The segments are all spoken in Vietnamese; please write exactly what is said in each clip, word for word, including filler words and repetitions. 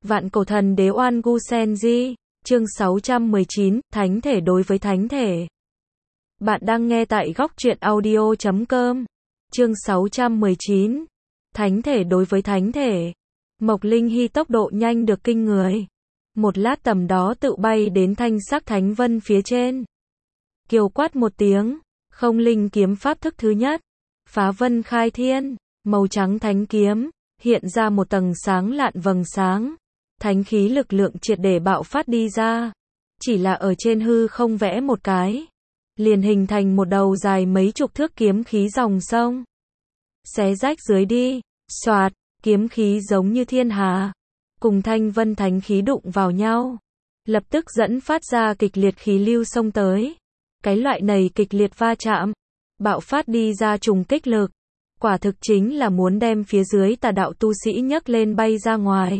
Vạn cổ thần đế Oan Gu Senji, chương sáu trăm mười chín, Thánh thể đối với thánh thể. Bạn đang nghe tại góc truyện audio chấm com. Chương sáu trăm mười chín, Thánh thể đối với thánh thể. Mộc Linh Hy tốc độ nhanh được kinh người. Một lát tầm đó tự bay đến thanh sắc thánh vân phía trên. Kiều quát một tiếng, không linh kiếm pháp thức thứ nhất. Phá vân khai thiên, màu trắng thánh kiếm, hiện ra một tầng sáng lạn vầng sáng. Thánh khí lực lượng triệt để bạo phát đi ra. Chỉ là ở trên hư không vẽ một cái, liền hình thành một đầu dài mấy chục thước kiếm khí dòng sông. Xé rách dưới đi, xoạt, kiếm khí giống như thiên hà, cùng thanh vân thánh khí đụng vào nhau. Lập tức dẫn phát ra kịch liệt khí lưu xông tới. Cái loại này kịch liệt va chạm, bạo phát đi ra trùng kích lực. Quả thực chính là muốn đem phía dưới tà đạo tu sĩ nhấc lên bay ra ngoài.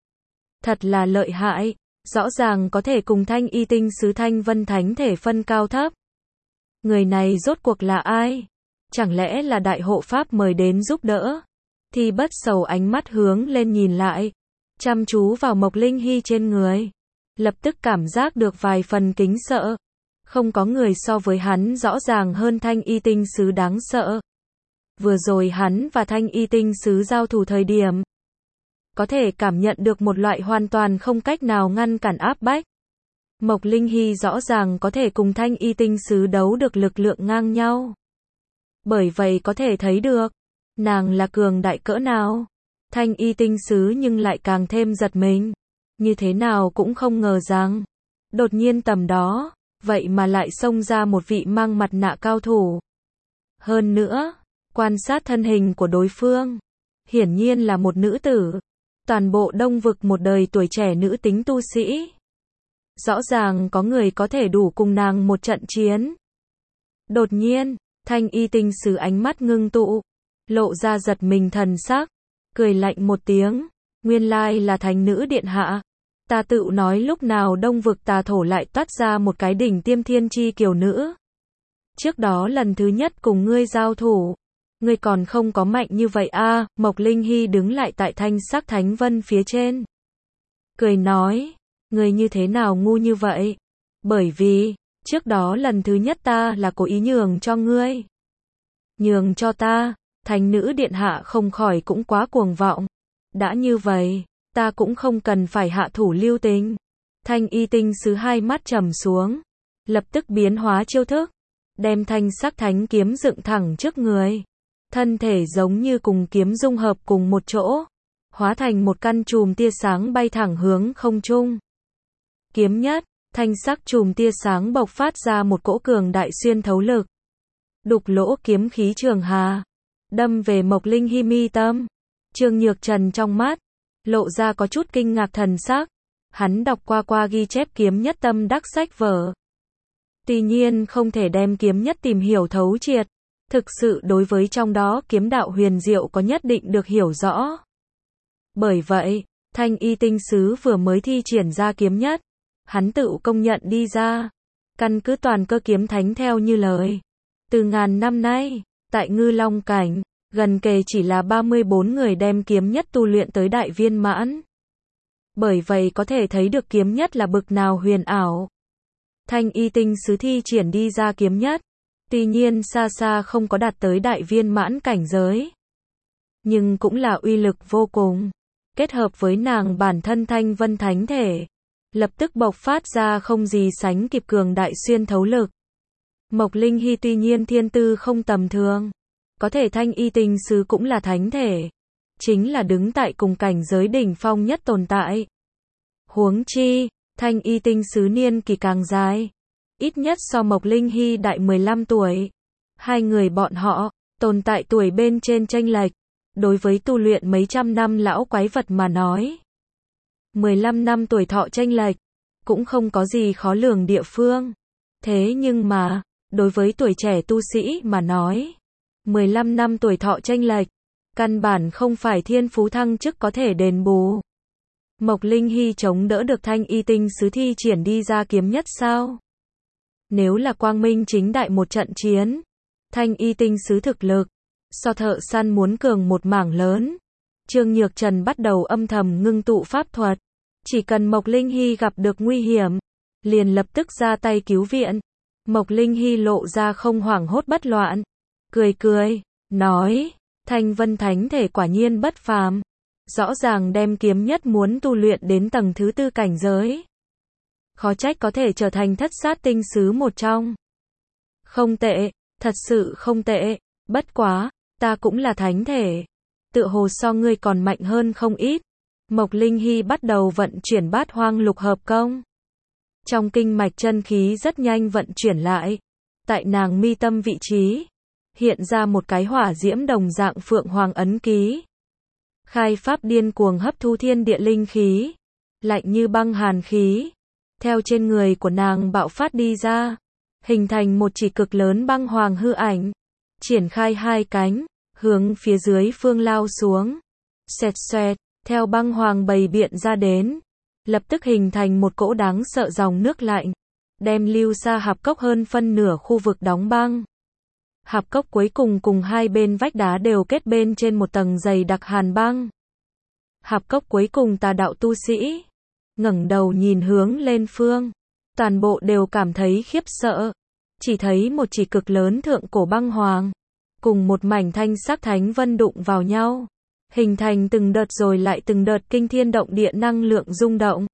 Thật là lợi hại, rõ ràng có thể cùng thanh y tinh sứ thanh vân thánh thể phân cao thấp. Người này rốt cuộc là ai? Chẳng lẽ là đại hộ pháp mời đến giúp đỡ? Thì bất sầu ánh mắt hướng lên nhìn lại, chăm chú vào Mộc Linh Hy trên người. Lập tức cảm giác được vài phần kính sợ. Không có người so với hắn rõ ràng hơn thanh y tinh sứ đáng sợ. Vừa rồi hắn và thanh y tinh sứ giao thủ thời điểm, có thể cảm nhận được một loại hoàn toàn không cách nào ngăn cản áp bách. Mộc Linh Hy rõ ràng có thể cùng thanh y tinh sứ đấu được lực lượng ngang nhau. Bởi vậy có thể thấy được, nàng là cường đại cỡ nào. Thanh y tinh sứ nhưng lại càng thêm giật mình. Như thế nào cũng không ngờ rằng, đột nhiên tầm đó, vậy mà lại xông ra một vị mang mặt nạ cao thủ. Hơn nữa, quan sát thân hình của đối phương, hiển nhiên là một nữ tử. Toàn bộ Đông vực một đời tuổi trẻ nữ tính tu sĩ. Rõ ràng có người có thể đủ cùng nàng một trận chiến. Đột nhiên, thanh y tinh sứ ánh mắt ngưng tụ, lộ ra giật mình thần sắc, cười lạnh một tiếng, nguyên lai là thánh nữ điện hạ. Ta tự nói lúc nào Đông vực tà thổ lại toát ra một cái đỉnh tiêm thiên chi kiều nữ. Trước đó lần thứ nhất cùng ngươi giao thủ, ngươi còn không có mạnh như vậy a. À, Mộc Linh Hy đứng lại tại thanh sắc thánh vân phía trên. Cười nói, ngươi như thế nào ngu như vậy? Bởi vì, trước đó lần thứ nhất ta là cố ý nhường cho ngươi. Nhường cho ta, thánh nữ điện hạ không khỏi cũng quá cuồng vọng. Đã như vậy, ta cũng không cần phải hạ thủ lưu tình. Thanh y tinh sứ hai mắt trầm xuống, lập tức biến hóa chiêu thức, đem thanh sắc thánh kiếm dựng thẳng trước người. Thân thể giống như cùng kiếm dung hợp cùng một chỗ, hóa thành một căn chùm tia sáng bay thẳng hướng không trung. Kiếm nhất, thanh sắc chùm tia sáng bộc phát ra một cỗ cường đại xuyên thấu lực. Đục lỗ kiếm khí trường hà, đâm về Mộc Linh Hy mi tâm. Trương Nhược Trần trong mắt, lộ ra có chút kinh ngạc thần sắc. Hắn đọc qua qua ghi chép kiếm nhất tâm đắc sách vở. Tuy nhiên không thể đem kiếm nhất tìm hiểu thấu triệt. Thực sự đối với trong đó kiếm đạo huyền diệu có nhất định được hiểu rõ. Bởi vậy, thanh y tinh sứ vừa mới thi triển ra kiếm nhất, hắn tự công nhận đi ra. Căn cứ toàn cơ kiếm thánh theo như lời. Từ ngàn năm nay, tại Ngư Long cảnh, gần kề chỉ là ba mươi bốn người đem kiếm nhất tu luyện tới đại viên mãn. Bởi vậy có thể thấy được kiếm nhất là bực nào huyền ảo. Thanh y tinh sứ thi triển đi ra kiếm nhất, tuy nhiên xa xa không có đạt tới đại viên mãn cảnh giới. Nhưng cũng là uy lực vô cùng. Kết hợp với nàng bản thân thanh vân thánh thể, lập tức bộc phát ra không gì sánh kịp cường đại xuyên thấu lực. Mộc Linh Hy tuy nhiên thiên tư không tầm thường, có thể thanh y tinh sứ cũng là thánh thể. Chính là đứng tại cùng cảnh giới đỉnh phong nhất tồn tại. Huống chi, thanh y tinh sứ niên kỳ càng dài. Ít nhất so Mộc Linh Hy đại mười lăm tuổi. Hai người bọn họ, tồn tại tuổi bên trên chênh lệch. Đối với tu luyện mấy trăm năm lão quái vật mà nói. mười lăm năm tuổi thọ chênh lệch, cũng không có gì khó lường địa phương. Thế nhưng mà, đối với tuổi trẻ tu sĩ mà nói, mười lăm năm tuổi thọ chênh lệch, căn bản không phải thiên phú thăng chức có thể đền bù. Mộc Linh Hy chống đỡ được thanh y tinh sứ thi triển đi ra kiếm nhất sao? Nếu là quang minh chính đại một trận chiến, thanh y tinh sứ thực lực, so thợ săn muốn cường một mảng lớn. Trương Nhược Trần bắt đầu âm thầm ngưng tụ pháp thuật, Chỉ cần Mộc Linh Hy gặp được nguy hiểm, liền lập tức ra tay cứu viện. Mộc Linh Hy lộ ra không hoảng hốt bất loạn, cười cười, nói, Thanh Vân Thánh Thể quả nhiên bất phàm, rõ ràng đem kiếm nhất muốn tu luyện đến tầng thứ tư cảnh giới. Khó trách có thể trở thành thất sát tinh sứ một trong. Không tệ, thật sự không tệ, bất quá, ta cũng là thánh thể. Tựa hồ so ngươi còn mạnh hơn không ít. Mộc Linh Hy bắt đầu vận chuyển bát hoang lục hợp công. Trong kinh mạch chân khí rất nhanh vận chuyển lại. Tại nàng mi tâm vị trí, hiện ra một cái hỏa diễm đồng dạng phượng hoàng ấn ký. Khai pháp điên cuồng hấp thu thiên địa linh khí, lạnh như băng hàn khí, theo trên người của nàng bạo phát đi ra, hình thành một chỉ cực lớn băng hoàng hư ảnh, triển khai hai cánh, hướng phía dưới phương lao xuống. Xoẹt xoẹt, theo băng hoàng bày biện ra đến, lập tức hình thành một cỗ đáng sợ dòng nước lạnh, đem lưu xa hạp cốc hơn phân nửa khu vực đóng băng. Hạp cốc cuối cùng cùng hai bên vách đá đều kết bên trên một tầng dày đặc hàn băng. Hạp cốc cuối cùng tà đạo tu sĩ ngẩng đầu nhìn hướng lên phương, toàn bộ đều cảm thấy khiếp sợ, chỉ thấy một chỉ cực lớn thượng cổ băng hoàng, cùng một mảnh thanh sắc thánh vân đụng vào nhau, hình thành từng đợt rồi lại từng đợt kinh thiên động địa năng lượng rung động,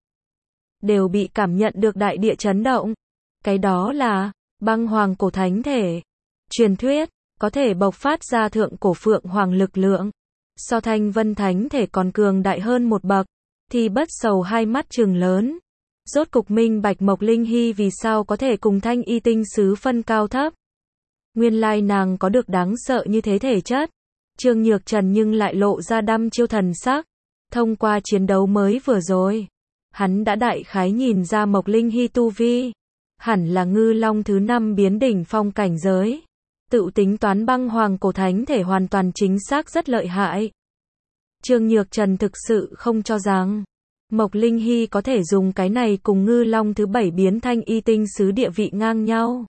đều bị cảm nhận được đại địa chấn động. Cái đó là băng hoàng cổ thánh thể. Truyền thuyết, có thể bộc phát ra thượng cổ phượng hoàng lực lượng, so Thanh Vân Thánh Thể còn cường đại hơn một bậc. Thì bất sầu hai mắt trừng lớn, rốt cục minh bạch Mộc Linh Hy vì sao có thể cùng Thanh Y Tinh Sứ phân cao thấp. Nguyên lai nàng có được đáng sợ như thế thể chất. Trương Nhược Trần nhưng lại lộ ra đăm chiêu thần sắc. Thông qua chiến đấu mới vừa rồi, hắn đã đại khái nhìn ra Mộc Linh Hy tu vi, hẳn là ngư long thứ năm biến đỉnh phong cảnh giới. Tự tính toán băng hoàng cổ thánh thể hoàn toàn chính xác rất lợi hại. Trương Nhược Trần thực sự không cho rằng Mộc Linh Hy có thể dùng cái này cùng ngư long thứ bảy biến Thanh Y Tinh Sứ địa vị ngang nhau.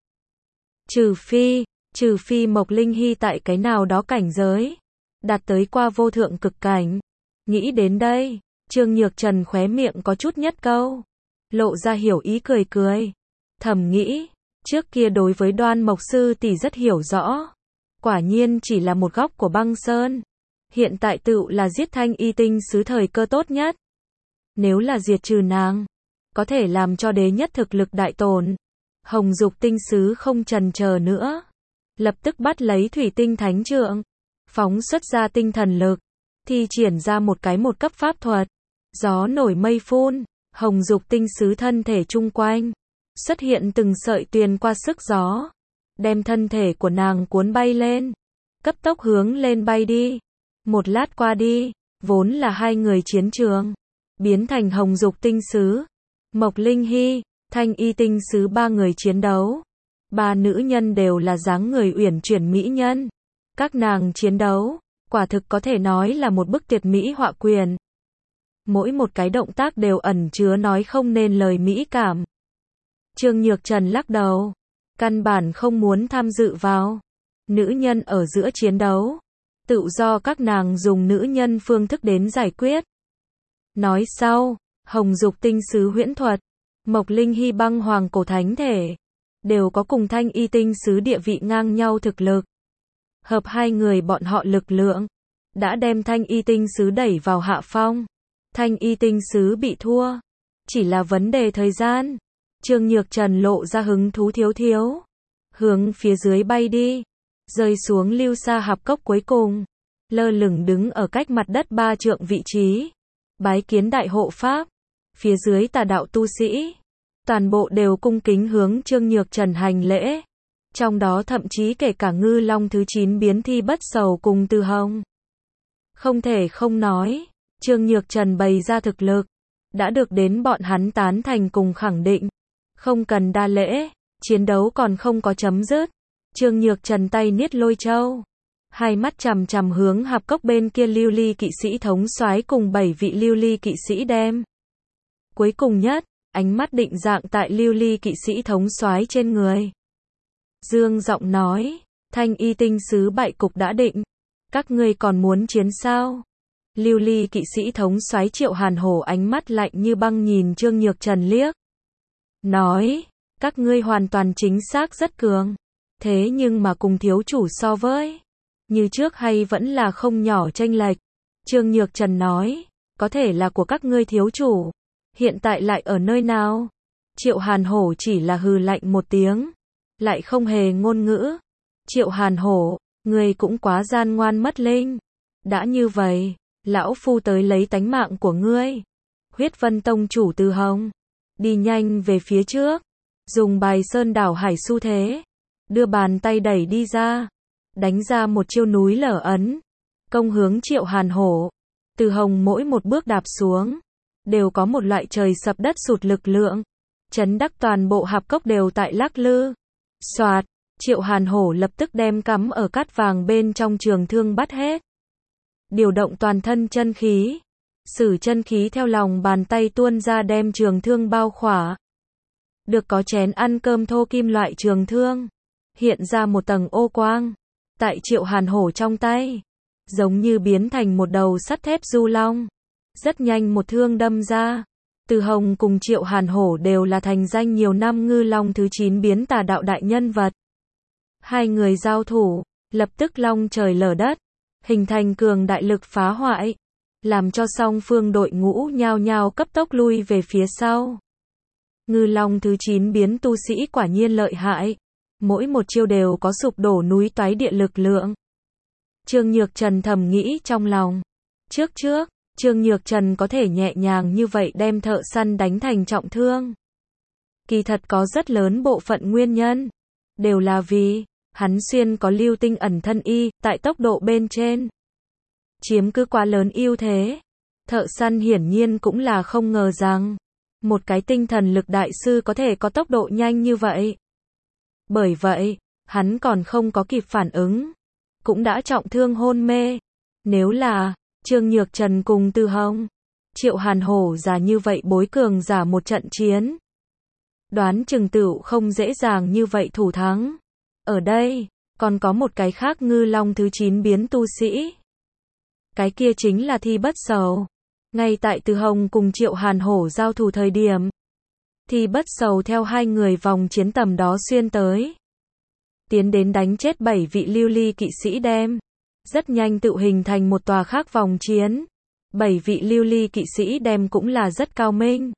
Trừ phi, trừ phi Mộc Linh Hy tại cái nào đó cảnh giới đạt tới qua vô thượng cực cảnh. Nghĩ đến đây, Trương Nhược Trần khóe miệng có chút nhất câu, lộ ra hiểu ý cười cười. Thầm nghĩ, trước kia đối với Đoan Mộc sư tỷ rất hiểu rõ, quả nhiên chỉ là một góc của băng sơn. Hiện tại tựu là giết Thanh Y Tinh Sứ thời cơ tốt nhất. Nếu là diệt trừ nàng, có thể làm cho đế nhất thực lực đại tổn. Hồng Dục Tinh Sứ không chần chờ nữa, lập tức bắt lấy Thủy Tinh Thánh Trượng, phóng xuất ra tinh thần lực, thi triển ra một cái một cấp pháp thuật. Gió nổi mây phun, Hồng Dục Tinh Sứ thân thể chung quanh xuất hiện từng sợi tuyền qua sức gió, đem thân thể của nàng cuốn bay lên, cấp tốc hướng lên bay đi. Một lát qua đi, vốn là hai người chiến trường, biến thành Hồng Dục Tinh Sứ, Mộc Linh Hy, Thanh Y Tinh Sứ ba người chiến đấu. Ba nữ nhân đều là dáng người uyển chuyển mỹ nhân. Các nàng chiến đấu, quả thực có thể nói là một bức tuyệt mỹ họa quyền. Mỗi một cái động tác đều ẩn chứa nói không nên lời mỹ cảm. Trương Nhược Trần lắc đầu, căn bản không muốn tham dự vào. Nữ nhân ở giữa chiến đấu, tự do các nàng dùng nữ nhân phương thức đến giải quyết. Nói sau, Hồng Dục Tinh Sứ huyễn thuật, Mộc Linh Hy băng hoàng cổ thánh thể, đều có cùng Thanh Y Tinh Sứ địa vị ngang nhau thực lực. Hợp hai người bọn họ lực lượng, đã đem Thanh Y Tinh Sứ đẩy vào hạ phong. Thanh Y Tinh Sứ bị thua, chỉ là vấn đề thời gian. Trương Nhược Trần lộ ra hứng thú thiếu thiếu, hướng phía dưới bay đi, rơi xuống lưu xa hạp cốc cuối cùng, lơ lửng đứng ở cách mặt đất ba trượng vị trí, bái kiến đại hộ pháp. Phía dưới tà đạo tu sĩ, toàn bộ đều cung kính hướng Trương Nhược Trần hành lễ, trong đó thậm chí kể cả ngư long thứ chín biến Thi Bất Sầu cùng Từ Hồng. Không thể không nói, Trương Nhược Trần bày ra thực lực, đã được đến bọn hắn tán thành cùng khẳng định. Không cần đa lễ, chiến đấu còn không có chấm dứt. Trương Nhược Trần tay niết lôi châu, hai mắt chằm chằm hướng hạp cốc bên kia lưu ly kỵ sĩ thống soái cùng bảy vị lưu ly kỵ sĩ đem. Cuối cùng nhất, ánh mắt định dạng tại lưu ly kỵ sĩ thống soái trên người. Dương giọng nói, Thanh Y Tinh Sứ bại cục đã định, các ngươi còn muốn chiến sao? Lưu ly kỵ sĩ thống soái Triệu Hàn Hổ ánh mắt lạnh như băng nhìn Trương Nhược Trần liếc. Nói, các ngươi hoàn toàn chính xác rất cường. Thế nhưng mà cùng thiếu chủ so với, như trước hay vẫn là không nhỏ chênh lệch. Trương Nhược Trần nói, có thể là của các ngươi thiếu chủ. Hiện tại lại ở nơi nào? Triệu Hàn Hổ chỉ là hừ lạnh một tiếng. Lại không hề ngôn ngữ. Triệu Hàn Hổ, ngươi cũng quá gian ngoan mất linh. Đã như vậy, lão phu tới lấy tánh mạng của ngươi. Huyết Vân Tông chủ Từ Hồng. Đi nhanh về phía trước. Dùng bài sơn đảo hải xu thế. Đưa bàn tay đẩy đi ra. Đánh ra một chiêu núi lở ấn. Công hướng Triệu Hàn Hổ. Từ Hồng mỗi một bước đạp xuống. Đều có một loại trời sập đất sụt lực lượng. Chấn đắc toàn bộ hạp cốc đều tại lắc lư. Soạt, Triệu Hàn Hổ lập tức đem cắm ở cát vàng bên trong trường thương bắt hết. Điều động toàn thân chân khí. Sử chân khí theo lòng bàn tay tuôn ra đem trường thương bao khỏa. Được có chén ăn cơm thô kim loại trường thương. Hiện ra một tầng ô quang. Tại Triệu Hàn Hổ trong tay. Giống như biến thành một đầu sắt thép du long. Rất nhanh một thương đâm ra. Từ Hồng cùng Triệu Hàn Hổ đều là thành danh nhiều năm ngư long thứ chín biến tà đạo đại nhân vật. Hai người giao thủ, lập tức long trời lở đất, hình thành cường đại lực phá hoại, làm cho song phương đội ngũ nhao nhao cấp tốc lui về phía sau. Ngư long thứ chín biến tu sĩ quả nhiên lợi hại, mỗi một chiêu đều có sụp đổ núi toái địa lực lượng. Trương Nhược Trần thầm nghĩ trong lòng. Trước trước, Trương Nhược Trần có thể nhẹ nhàng như vậy đem thợ săn đánh thành trọng thương. Kỳ thật có rất lớn bộ phận nguyên nhân. Đều là vì, hắn xuyên có lưu tinh ẩn thân y, tại tốc độ bên trên. Chiếm cứ quá lớn ưu thế. Thợ săn hiển nhiên cũng là không ngờ rằng, một cái tinh thần lực đại sư có thể có tốc độ nhanh như vậy. Bởi vậy, hắn còn không có kịp phản ứng. Cũng đã trọng thương hôn mê. Nếu là Trương Nhược Trần cùng Từ Hồng, Triệu Hàn Hổ giả như vậy bối cường giả một trận chiến. Đoán chừng tựu không dễ dàng như vậy thủ thắng. Ở đây, còn có một cái khác ngư long thứ chín biến tu sĩ. Cái kia chính là Thi Bất Sầu. Ngay tại Từ Hồng cùng Triệu Hàn Hổ giao thủ thời điểm. Thi Bất Sầu theo hai người vòng chiến tầm đó xuyên tới. Tiến đến đánh chết bảy vị lưu ly kỵ sĩ đem. Rất nhanh tự hình thành một tòa khác vòng chiến. Bảy vị lưu ly kỵ sĩ đem cũng là rất cao minh.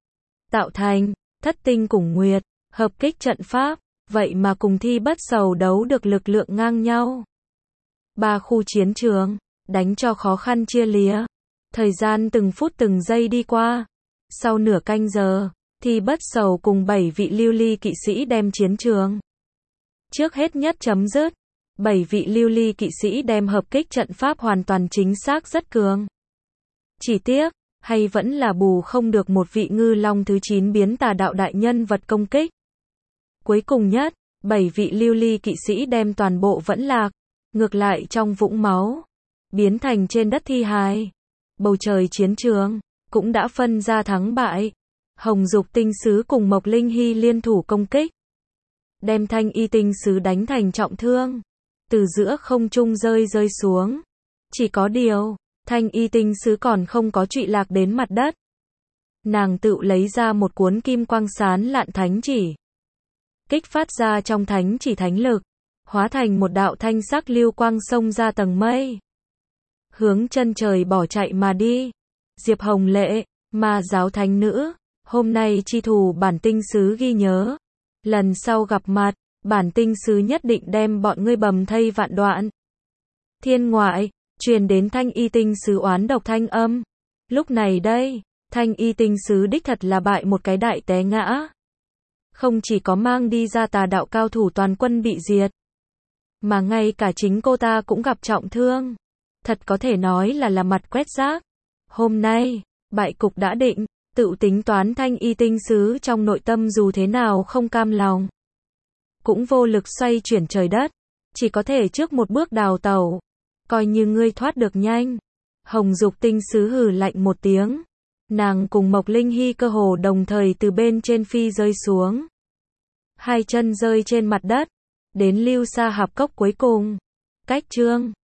Tạo thành, thất tinh cùng nguyệt, hợp kích trận pháp, vậy mà cùng Thi Bất Sầu đấu được lực lượng ngang nhau. Ba khu chiến trường, đánh cho khó khăn chia lìa. Thời gian từng phút từng giây đi qua. Sau nửa canh giờ, Thi Bất Sầu cùng bảy vị lưu ly kỵ sĩ đem chiến trường. Trước hết nhất chấm dứt. Bảy vị lưu ly kỵ sĩ đem hợp kích trận pháp hoàn toàn chính xác rất cường. Chỉ tiếc, hay vẫn là bù không được một vị ngư long thứ chín biến tà đạo đại nhân vật công kích. Cuối cùng nhất, bảy vị lưu ly kỵ sĩ đem toàn bộ vẫn lạc, ngược lại trong vũng máu, biến thành trên đất thi hài. Bầu trời chiến trường, cũng đã phân ra thắng bại. Hồng Dục tinh sứ cùng Mộc Linh Hy liên thủ công kích. Đem Thanh Y tinh sứ đánh thành trọng thương. Từ giữa không trung rơi rơi xuống. Chỉ có điều, Thanh Y tinh sứ còn không có trụy lạc đến mặt đất. Nàng tự lấy ra một cuốn kim quang sán lạn thánh chỉ. Kích phát ra trong thánh chỉ thánh lực. Hóa thành một đạo thanh sắc lưu quang xông ra tầng mây. Hướng chân trời bỏ chạy mà đi. Diệp Hồng Lệ, Ma giáo thánh nữ. Hôm nay chi thù bản tinh sứ ghi nhớ. Lần sau gặp mặt, bản tinh sứ nhất định đem bọn ngươi bầm thây vạn đoạn. Thiên ngoại, truyền đến Thanh Y tinh sứ oán độc thanh âm. Lúc này đây, Thanh Y tinh sứ đích thật là bại một cái đại té ngã. Không chỉ có mang đi ra tà đạo cao thủ toàn quân bị diệt, mà ngay cả chính cô ta cũng gặp trọng thương. Thật có thể nói là là mặt quét rác. Hôm nay, bại cục đã định, tự tính toán Thanh Y tinh sứ trong nội tâm dù thế nào không cam lòng. Cũng vô lực xoay chuyển trời đất, chỉ có thể trước một bước đào tẩu. Coi như ngươi thoát được nhanh. Hồng Dục tinh sứ hừ lạnh một tiếng. Nàng cùng Mộc Linh Hy cơ hồ đồng thời từ bên trên phi rơi xuống. Hai chân rơi trên mặt đất, đến lưu xa hạp cốc cuối cùng. Cách chương